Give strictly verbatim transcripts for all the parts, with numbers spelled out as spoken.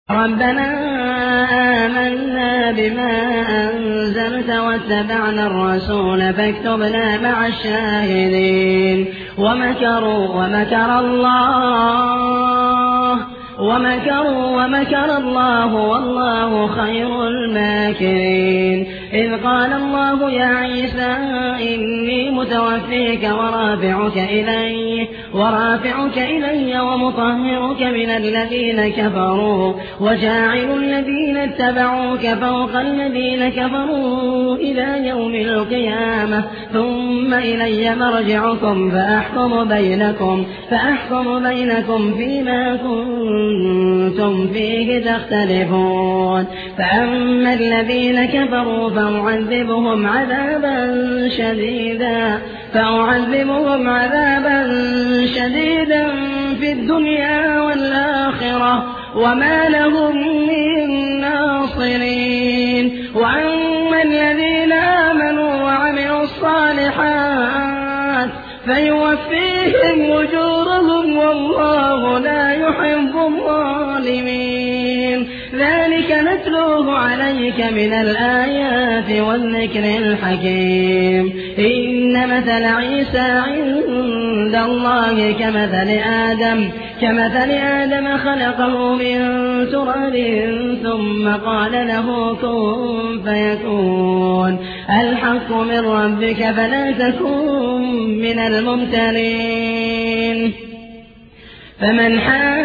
ربنا آمنا بما أنزلت واتبعنا الرسول فاكتبنا مع الشاهدين ومكروا ومكر الله ومكروا ومكر الله والله خير الماكرين إذ قال الله يا عيسى إني متوفيك ورافعك إلي ورافعك إلي ومطهرك من الذين كفروا وجاعل الذين اتبعوك فوق الذين كفروا إلى يوم القيامة ثم إلي مرجعكم فأحكم بينكم فأحكم بينكم فيما كنتم فيه تختلفون فأما الذين كفروا فأعذبهم عذابا شديدا فأعذبهم عذابا شديدا في الدنيا والآخرة وما لهم من ناصرين وأما الذين آمنوا وعملوا الصالحات فيوفيهم أجورهم والله لا يحب الظالمين ذلك نتلوه عليك من الآيات والذكر الحكيم إن مثل عيسى عند الله كمثل آدم كمثل آدم خلقه من تراب ثم قال له كن فيكون الحق من ربك فلا تكن من الممترين فمن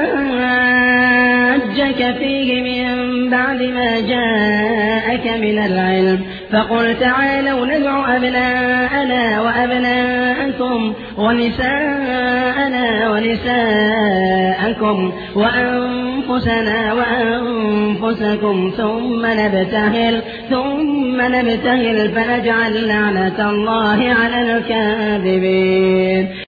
حاجك فيه من بعد ما جاءك من العلم فقل تعالوا ندع أبناءنا وأبناءكم ونساءنا ونساءكم وأنفسنا وأنفسكم ثم نبتهل ثم نبتهل فنجعل لعنة الله على الكاذبين